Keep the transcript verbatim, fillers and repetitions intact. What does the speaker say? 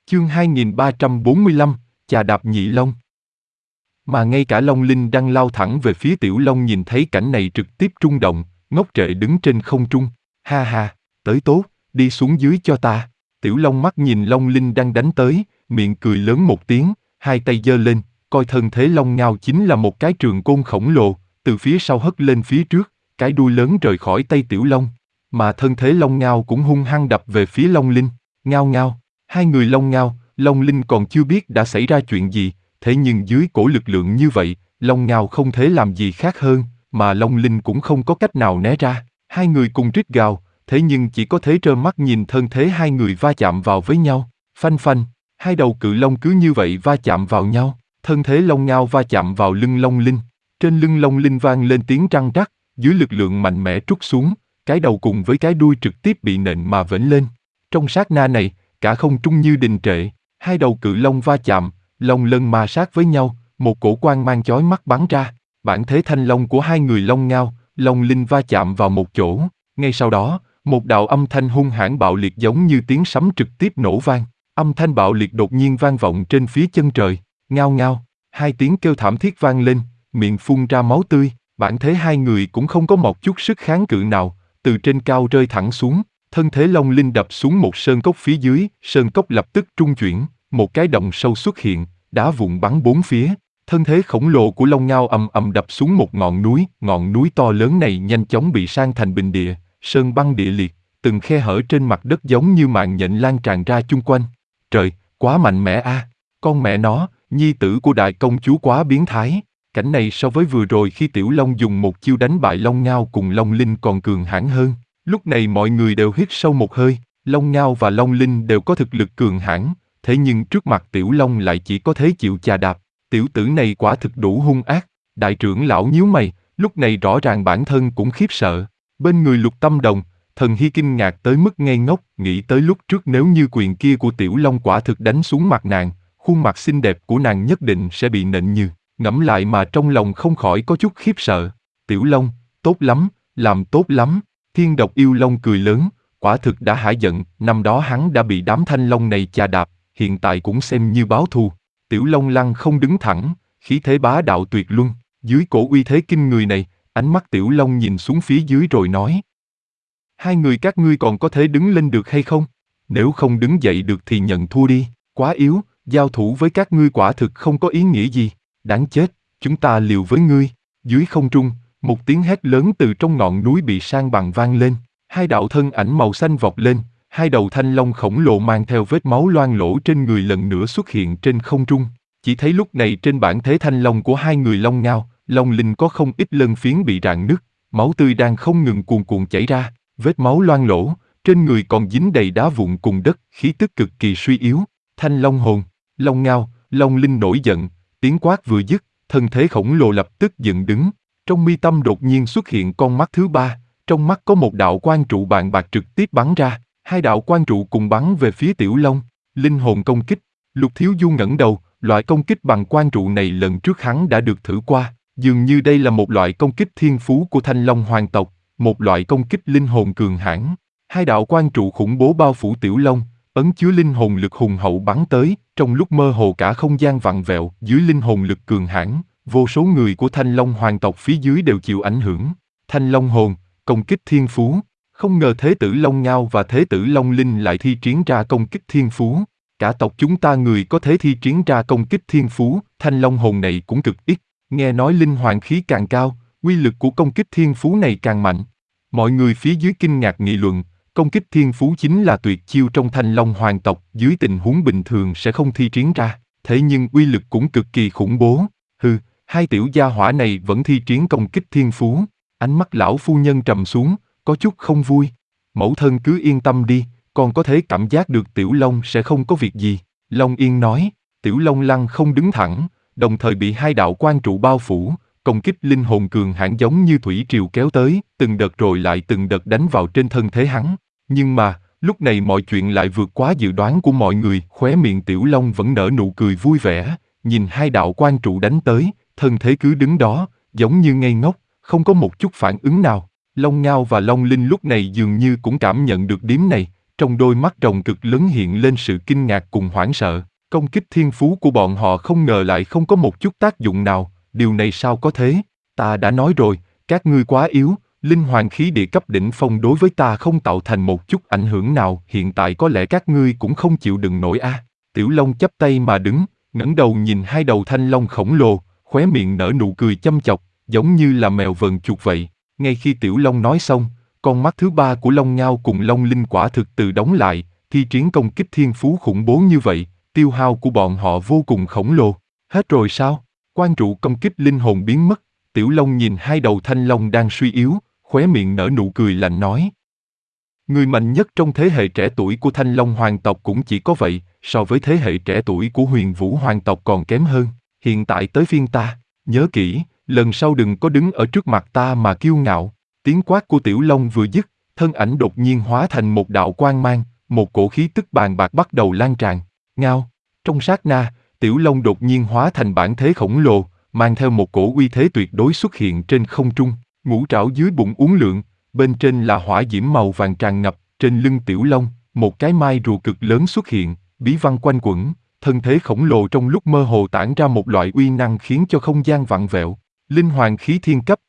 Chương hai nghìn ba trăm bốn mươi lăm, chà đạp nhị long. Mà ngay cả Long Linh đang lao thẳng về phía Tiểu Long nhìn thấy cảnh này trực tiếp rung động, ngốc trệ đứng trên không trung. Ha ha, tới tốt, đi xuống dưới cho ta. Tiểu Long mắt nhìn Long Linh đang đánh tới, miệng cười lớn một tiếng, hai tay giơ lên, coi thân thế Long Ngao chính là một cái trường côn khổng lồ, từ phía sau hất lên phía trước, cái đuôi lớn rời khỏi tay Tiểu Long. Mà thân thế Long Ngao cũng hung hăng đập về phía Long Linh. Ngao ngao, hai người Long Ngao, Long Linh còn chưa biết đã xảy ra chuyện gì, thế nhưng dưới cổ lực lượng như vậy, Long Ngao không thể làm gì khác hơn, mà Long Linh cũng không có cách nào né ra. Hai người cùng rít gào, thế nhưng chỉ có thể trơ mắt nhìn thân thế hai người va chạm vào với nhau. Phanh phanh, hai đầu cự long cứ như vậy va chạm vào nhau, thân thế Long Ngao va chạm vào lưng Long Linh. Trên lưng Long Linh vang lên tiếng răng rắc, dưới lực lượng mạnh mẽ trút xuống, cái đầu cùng với cái đuôi trực tiếp bị nện mà vểnh lên. Trong sát na này, cả không trung như đình trệ, hai đầu cự long va chạm, long lân ma sát với nhau, một cổ quang mang chói mắt bắn ra. Bản thế thanh long của hai người Long Ngao, Long Linh va chạm vào một chỗ, ngay sau đó, một đạo âm thanh hung hãn bạo liệt giống như tiếng sấm trực tiếp nổ vang. Âm thanh bạo liệt đột nhiên vang vọng trên phía chân trời, ngao ngao, hai tiếng kêu thảm thiết vang lên, miệng phun ra máu tươi. Bản thế hai người cũng không có một chút sức kháng cự nào, từ trên cao rơi thẳng xuống. Thân thế Long Linh đập xuống một sơn cốc phía dưới, sơn cốc lập tức trung chuyển, một cái động sâu xuất hiện, đá vụn bắn bốn phía. Thân thế khổng lồ của Long Ngao ầm ầm đập xuống một ngọn núi, ngọn núi to lớn này nhanh chóng bị san thành bình địa, sơn băng địa liệt, từng khe hở trên mặt đất giống như mạng nhện lan tràn ra chung quanh. Trời, quá mạnh mẽ a! À. Con mẹ nó, nhi tử của đại công chúa quá biến thái. Cảnh này so với vừa rồi khi Tiểu Long dùng một chiêu đánh bại Long Ngao cùng Long Linh còn cường hãn hơn. Lúc này mọi người đều hít sâu một hơi, Long Ngao và Long Linh đều có thực lực cường hãn, thế nhưng trước mặt Tiểu Long lại chỉ có thế chịu chà đạp. Tiểu tử này quả thực đủ hung ác. Đại trưởng lão nhíu mày, lúc này rõ ràng bản thân cũng khiếp sợ. Bên người Lục Tâm Đồng, Thần Hy kinh ngạc tới mức ngây ngốc, nghĩ tới lúc trước nếu như quyền kia của Tiểu Long quả thực đánh xuống mặt nàng, khuôn mặt xinh đẹp của nàng nhất định sẽ bị nện như. Ngẫm lại mà trong lòng không khỏi có chút khiếp sợ. Tiểu Long, tốt lắm, làm tốt lắm. Thiên Độc Yêu Long cười lớn, quả thực đã hả giận, năm đó hắn đã bị đám thanh long này chà đạp, hiện tại cũng xem như báo thù. Tiểu Long lăng không đứng thẳng, khí thế bá đạo tuyệt luân, dưới cổ uy thế kinh người này, ánh mắt Tiểu Long nhìn xuống phía dưới rồi nói. Hai người các ngươi còn có thể đứng lên được hay không? Nếu không đứng dậy được thì nhận thua đi, quá yếu, giao thủ với các ngươi quả thực không có ý nghĩa gì. Đáng chết, chúng ta liều với ngươi. Dưới không trung, một tiếng hét lớn từ trong ngọn núi bị san bằng vang lên, hai đạo thân ảnh màu xanh vọt lên, hai đầu thanh long khổng lồ mang theo vết máu loang lổ trên người lần nữa xuất hiện trên không trung. Chỉ thấy lúc này trên bản thế thanh long của hai người Long Ngao, Long Linh có không ít lân phiến bị rạn nứt, máu tươi đang không ngừng cuồn cuộn chảy ra, vết máu loang lổ, trên người còn dính đầy đá vụn cùng đất, khí tức cực kỳ suy yếu. Thanh long hồn, Long Ngao, Long Linh nổi giận, tiếng quát vừa dứt, thân thế khổng lồ lập tức dựng đứng. Trong mi tâm đột nhiên xuất hiện con mắt thứ ba, trong mắt có một đạo quang trụ bàn bạc trực tiếp bắn ra, hai đạo quang trụ cùng bắn về phía Tiểu Long. Linh hồn công kích. Lục Thiếu Du ngẩng đầu, loại công kích bằng quang trụ này lần trước hắn đã được thử qua, dường như đây là một loại công kích thiên phú của Thanh Long hoàng tộc, một loại công kích linh hồn cường hãn. Hai đạo quang trụ khủng bố bao phủ Tiểu Long, ấn chứa linh hồn lực hùng hậu bắn tới, trong lúc mơ hồ cả không gian vặn vẹo, dưới linh hồn lực cường hãn, vô số người của Thanh Long hoàng tộc phía dưới đều chịu ảnh hưởng. Thanh Long hồn, công kích thiên phú. Không ngờ Thế tử Long Ngao và Thế tử Long Linh lại thi triển ra công kích thiên phú. Cả tộc chúng ta người có thể thi triển ra công kích thiên phú, Thanh Long hồn này cũng cực ít. Nghe nói linh hoàng khí càng cao, uy lực của công kích thiên phú này càng mạnh. Mọi người phía dưới kinh ngạc nghị luận, công kích thiên phú chính là tuyệt chiêu trong Thanh Long hoàng tộc, dưới tình huống bình thường sẽ không thi triển ra, thế nhưng uy lực cũng cực kỳ khủng bố. Hừ, hai tiểu gia hỏa này vẫn thi triển công kích thiên phú. Ánh mắt lão phu nhân trầm xuống, có chút không vui. Mẫu thân cứ yên tâm đi, con có thể cảm giác được Tiểu Long sẽ không có việc gì. Long Yên nói. Tiểu Long lăng không đứng thẳng, đồng thời bị hai đạo quang trụ bao phủ, công kích linh hồn cường hãn giống như thủy triều kéo tới, từng đợt rồi lại từng đợt đánh vào trên thân thế hắn. Nhưng mà, lúc này mọi chuyện lại vượt quá dự đoán của mọi người, khóe miệng Tiểu Long vẫn nở nụ cười vui vẻ, nhìn hai đạo quang trụ đánh tới, thân thế cứ đứng đó, giống như ngây ngốc, không có một chút phản ứng nào. Long Ngao và Long Linh lúc này dường như cũng cảm nhận được điểm này, trong đôi mắt rồng cực lớn hiện lên sự kinh ngạc cùng hoảng sợ. Công kích thiên phú của bọn họ không ngờ lại không có một chút tác dụng nào, điều này sao có thế? Ta đã nói rồi, các ngươi quá yếu, linh hoàng khí địa cấp đỉnh phong đối với ta không tạo thành một chút ảnh hưởng nào, hiện tại có lẽ các ngươi cũng không chịu đựng nổi a. À. Tiểu Long chắp tay mà đứng, ngẩng đầu nhìn hai đầu thanh long khổng lồ, khóe miệng nở nụ cười châm chọc, giống như là mèo vờn chuột vậy. Ngay khi Tiểu Long nói xong, con mắt thứ ba của Long Ngao cùng Long Linh quả thực tự đóng lại, thi triển công kích thiên phú khủng bố như vậy, tiêu hao của bọn họ vô cùng khổng lồ. Hết rồi sao? Quan trụ công kích linh hồn biến mất, Tiểu Long nhìn hai đầu thanh long đang suy yếu, khóe miệng nở nụ cười lạnh nói. Người mạnh nhất trong thế hệ trẻ tuổi của thanh long hoàng tộc cũng chỉ có vậy, so với thế hệ trẻ tuổi của huyền vũ hoàng tộc còn kém hơn. Hiện tại tới phiên ta, nhớ kỹ, lần sau đừng có đứng ở trước mặt ta mà kiêu ngạo. Tiếng quát của Tiểu Long vừa dứt, thân ảnh đột nhiên hóa thành một đạo quang mang, một cổ khí tức bàn bạc bắt đầu lan tràn. Ngao, trong sát na, Tiểu Long đột nhiên hóa thành bản thế khổng lồ, mang theo một cổ uy thế tuyệt đối xuất hiện trên không trung, ngũ trảo dưới bụng uốn lượn, bên trên là hỏa diễm màu vàng tràn ngập, trên lưng Tiểu Long, một cái mai rùa cực lớn xuất hiện, bí văn quanh quẩn, thân thế khổng lồ trong lúc mơ hồ tản ra một loại uy năng khiến cho không gian vặn vẹo. Linh hoàng khí thiên cấp,